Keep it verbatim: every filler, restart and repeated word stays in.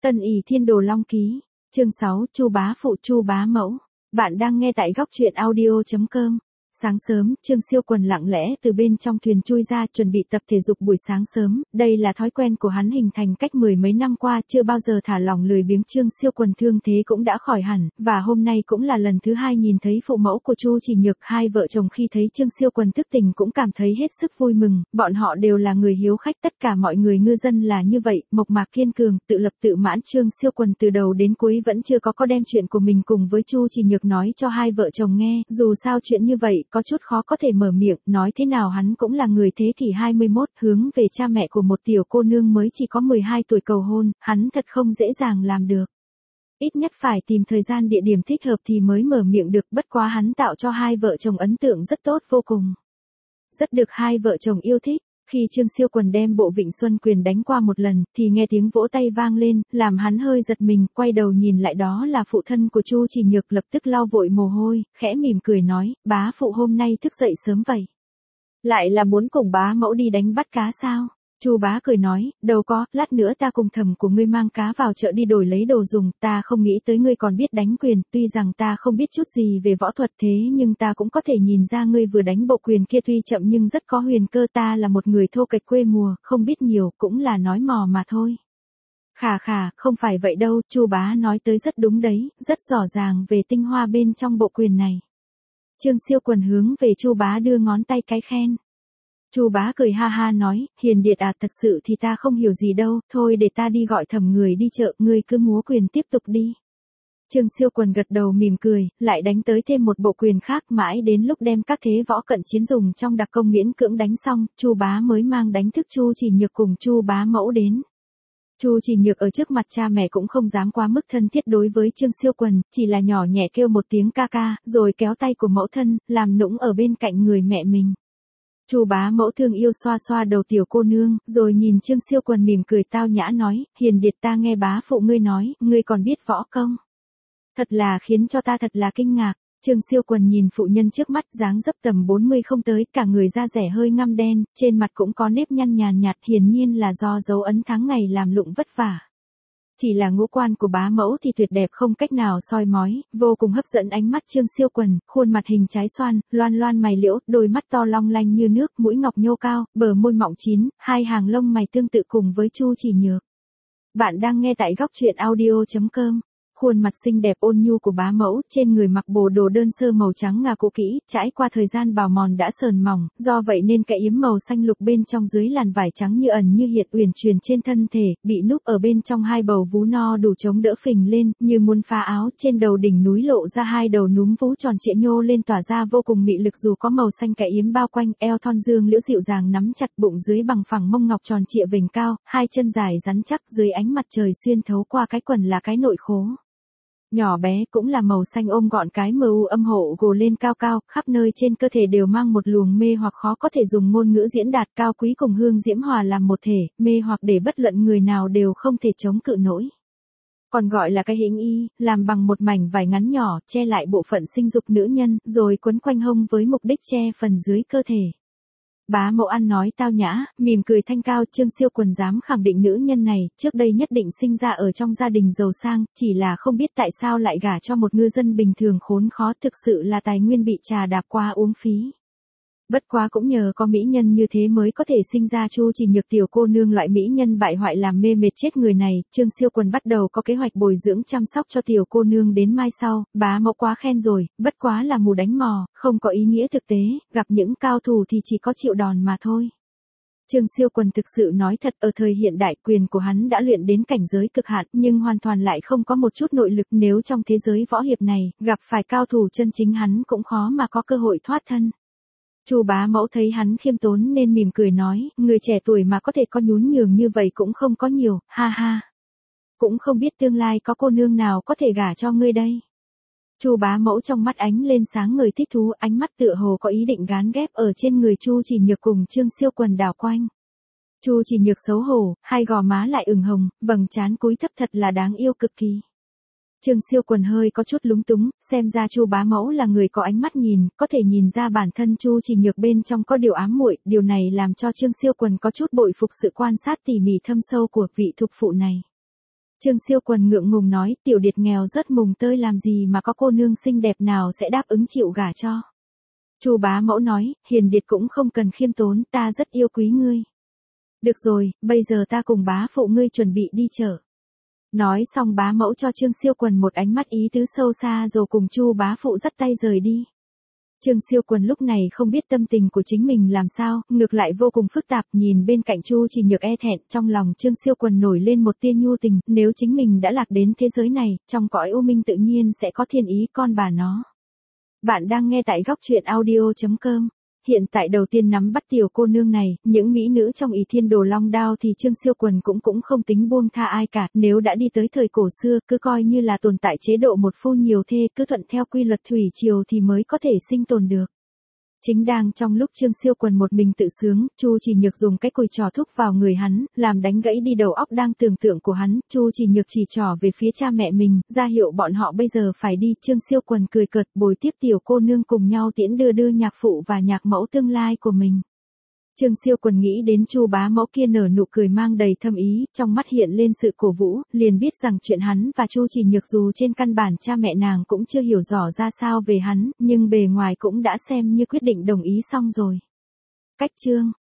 Tân ỷ thiên đồ long ký, chương sáu, Chu bá phụ Chu bá mẫu. Bạn đang nghe tại góc truyện audio chấm com. Sáng sớm, Trương Siêu Quần lặng lẽ từ bên trong thuyền chui ra chuẩn bị tập thể dục buổi sáng sớm, đây là thói quen của hắn hình thành cách mười mấy năm qua chưa bao giờ thả lỏng lười biếng. Trương Siêu Quần thương thế cũng đã khỏi hẳn, và hôm nay cũng là lần thứ hai nhìn thấy phụ mẫu của Chu Chỉ Nhược. Hai vợ chồng khi thấy Trương Siêu Quần thức tỉnh cũng cảm thấy hết sức vui mừng, bọn họ đều là người hiếu khách, tất cả mọi người ngư dân là như vậy, mộc mạc kiên cường, tự lập tự mãn. Trương Siêu Quần từ đầu đến cuối vẫn chưa có có đem chuyện của mình cùng với Chu Chỉ Nhược nói cho hai vợ chồng nghe, dù sao chuyện như vậy có chút khó có thể mở miệng, nói thế nào hắn cũng là người thế kỷ hai mươi mốt, hướng về cha mẹ của một tiểu cô nương mới chỉ có mười hai tuổi cầu hôn, hắn thật không dễ dàng làm được. Ít nhất phải tìm thời gian địa điểm thích hợp thì mới mở miệng được, bất quá hắn tạo cho hai vợ chồng ấn tượng rất tốt vô cùng. Rất được hai vợ chồng yêu thích. Khi Trương Siêu Quần đem bộ Vịnh Xuân Quyền đánh qua một lần, thì nghe tiếng vỗ tay vang lên, làm hắn hơi giật mình, quay đầu nhìn lại đó là phụ thân của Chu Chỉ Nhược, lập tức lau vội mồ hôi, khẽ mỉm cười nói, bá phụ hôm nay thức dậy sớm vậy. Lại là muốn cùng bá mẫu đi đánh bắt cá sao? Chu bá cười nói, đâu có, lát nữa ta cùng thầm của ngươi mang cá vào chợ đi đổi lấy đồ dùng, ta không nghĩ tới ngươi còn biết đánh quyền, tuy rằng ta không biết chút gì về võ thuật thế nhưng ta cũng có thể nhìn ra ngươi vừa đánh bộ quyền kia tuy chậm nhưng rất có huyền cơ. Ta là một người thô kệch quê mùa, không biết nhiều, cũng là nói mò mà thôi. Khà khà, không phải vậy đâu, Chu bá nói tới rất đúng đấy, rất rõ ràng về tinh hoa bên trong bộ quyền này. Trương Siêu Quần hướng về Chu bá đưa ngón tay cái khen. Chu bá cười ha ha nói, hiền điệt à, thật sự thì ta không hiểu gì đâu, thôi để ta đi gọi thầm người đi chợ, ngươi cứ múa quyền tiếp tục đi. Trương Siêu Quần gật đầu mỉm cười, lại đánh tới thêm một bộ quyền khác, mãi đến lúc đem các thế võ cận chiến dùng trong đặc công miễn cưỡng đánh xong, Chu bá mới mang đánh thức Chu Chỉ Nhược cùng Chu bá mẫu đến. Chu Chỉ Nhược ở trước mặt cha mẹ cũng không dám quá mức thân thiết đối với Trương Siêu Quần, chỉ là nhỏ nhẹ kêu một tiếng ca ca, rồi kéo tay của mẫu thân, làm nũng ở bên cạnh người mẹ mình. Chu bá mẫu thương yêu xoa xoa đầu tiểu cô nương, rồi nhìn Trương Siêu Quần mỉm cười tao nhã nói, hiền điệt ta nghe bá phụ ngươi nói, ngươi còn biết võ công. Thật là khiến cho ta thật là kinh ngạc. Trương Siêu Quần nhìn phụ nhân trước mắt, dáng dấp tầm bốn mươi không tới, cả người da rẻ hơi ngăm đen, trên mặt cũng có nếp nhăn nhàn nhạt, hiển nhiên là do dấu ấn tháng ngày làm lụng vất vả. Chỉ là ngũ quan của bá mẫu thì tuyệt đẹp không cách nào soi mói, vô cùng hấp dẫn ánh mắt Trương Siêu Quần, khuôn mặt hình trái xoan, loan loan mày liễu, đôi mắt to long lanh như nước, mũi ngọc nhô cao, bờ môi mọng chín, hai hàng lông mày tương tự cùng với Chu Chỉ Nhược. Bạn đang nghe tại góc truyện audio chấm com. Khuôn mặt xinh đẹp ôn nhu của bá mẫu, trên người mặc bộ đồ đơn sơ màu trắng ngà cũ kỹ, trải qua thời gian bào mòn đã sờn mỏng, do vậy nên cái yếm màu xanh lục bên trong dưới làn vải trắng như ẩn như hiện uyển chuyển trên thân thể, bị núp ở bên trong hai bầu vú no đủ chống đỡ phình lên, như muốn phá áo. Trên đầu đỉnh núi lộ ra hai đầu núm vú tròn trịa nhô lên tỏa ra vô cùng mị lực, dù có màu xanh cái yếm bao quanh, eo thon dương liễu dịu dàng nắm chặt, bụng dưới bằng phẳng mông ngọc tròn trịa vểnh cao, hai chân dài rắn chắc, dưới ánh mặt trời xuyên thấu qua cái quần là cái nội khố nhỏ bé cũng là màu xanh ôm gọn, cái mờ u âm hộ gồ lên cao cao, khắp nơi trên cơ thể đều mang một luồng mê hoặc khó có thể dùng ngôn ngữ diễn đạt, cao quý cùng hương diễm hòa làm một thể, mê hoặc để bất luận người nào đều không thể chống cự nổi. Còn gọi là cái hĩnh y, làm bằng một mảnh vải ngắn nhỏ, che lại bộ phận sinh dục nữ nhân, rồi quấn quanh hông với mục đích che phần dưới cơ thể. Bá mẫu ăn nói tao nhã, mỉm cười thanh cao. Trương Siêu Quần dám khẳng định nữ nhân này, trước đây nhất định sinh ra ở trong gia đình giàu sang, chỉ là không biết tại sao lại gả cho một ngư dân bình thường khốn khó, thực sự là tài nguyên bị trà đạp qua uống phí. Bất quá cũng nhờ có mỹ nhân như thế mới có thể sinh ra Chu Chỉ Nhược tiểu cô nương, loại mỹ nhân bại hoại làm mê mệt chết người này. Trương Siêu Quần bắt đầu có kế hoạch bồi dưỡng chăm sóc cho tiểu cô nương đến mai sau, bá mẫu quá khen rồi, bất quá là mù đánh mò, không có ý nghĩa thực tế, gặp những cao thủ thì chỉ có chịu đòn mà thôi. Trương Siêu Quần thực sự nói thật, ở thời hiện đại quyền của hắn đã luyện đến cảnh giới cực hạn, nhưng hoàn toàn lại không có một chút nội lực, nếu trong thế giới võ hiệp này, gặp phải cao thủ chân chính hắn cũng khó mà có cơ hội thoát thân. Chu bá mẫu thấy hắn khiêm tốn nên mỉm cười nói, người trẻ tuổi mà có thể có nhún nhường như vậy cũng không có nhiều, ha ha. Cũng không biết tương lai có cô nương nào có thể gả cho ngươi đây. Chu bá mẫu trong mắt ánh lên sáng ngời thích thú, ánh mắt tựa hồ có ý định gán ghép ở trên người Chu Chỉ Nhược cùng Trương Siêu Quần đảo quanh. Chu Chỉ Nhược xấu hổ, hai gò má lại ửng hồng, vầng trán cúi thấp thật là đáng yêu cực kỳ. Trương Siêu Quần hơi có chút lúng túng, xem ra Chu bá mẫu là người có ánh mắt nhìn, có thể nhìn ra bản thân Chu Chỉ Nhược bên trong có điều ám muội, điều này làm cho Trương Siêu Quần có chút bội phục sự quan sát tỉ mỉ thâm sâu của vị thục phụ này. Trương Siêu Quần ngượng ngùng nói, tiểu điệt nghèo rất mùng tơi làm gì mà có cô nương xinh đẹp nào sẽ đáp ứng chịu gả cho. Chu bá mẫu nói, hiền điệt cũng không cần khiêm tốn, ta rất yêu quý ngươi. Được rồi, bây giờ ta cùng bá phụ ngươi chuẩn bị đi chợ. Nói xong bá mẫu cho Trương Siêu Quần một ánh mắt ý tứ sâu xa rồi cùng Chu bá phụ dắt tay rời đi. Trương Siêu Quần lúc này không biết tâm tình của chính mình làm sao, ngược lại vô cùng phức tạp, nhìn bên cạnh Chu Chỉ Nhược e thẹn, trong lòng Trương Siêu Quần nổi lên một tia nhu tình, nếu chính mình đã lạc đến thế giới này, trong cõi u minh tự nhiên sẽ có thiên ý con bà nó. Bạn đang nghe tại góc truyện audio chấm com. Hiện tại đầu tiên nắm bắt tiểu cô nương này, những mỹ nữ trong ỷ thiên đồ long đao thì Trương Siêu Quần cũng cũng không tính buông tha ai cả, nếu đã đi tới thời cổ xưa, cứ coi như là tồn tại chế độ một phu nhiều thê, cứ thuận theo quy luật thủy triều thì mới có thể sinh tồn được. Chính đang trong lúc Trương Siêu Quần một mình tự sướng, Chu Chỉ Nhược dùng cái cùi trò thúc vào người hắn, làm đánh gãy đi đầu óc đang tưởng tượng của hắn, Chu Chỉ Nhược chỉ trò về phía cha mẹ mình, ra hiệu bọn họ bây giờ phải đi, Trương Siêu Quần cười cợt bồi tiếp tiểu cô nương cùng nhau tiễn đưa đưa nhạc phụ và nhạc mẫu tương lai của mình. Trương Siêu Quần nghĩ đến Chu bá mẫu kia nở nụ cười mang đầy thâm ý, trong mắt hiện lên sự cổ vũ, liền biết rằng chuyện hắn và Chu Chỉ Nhược dù trên căn bản cha mẹ nàng cũng chưa hiểu rõ ra sao về hắn, nhưng bề ngoài cũng đã xem như quyết định đồng ý xong rồi. Cách chương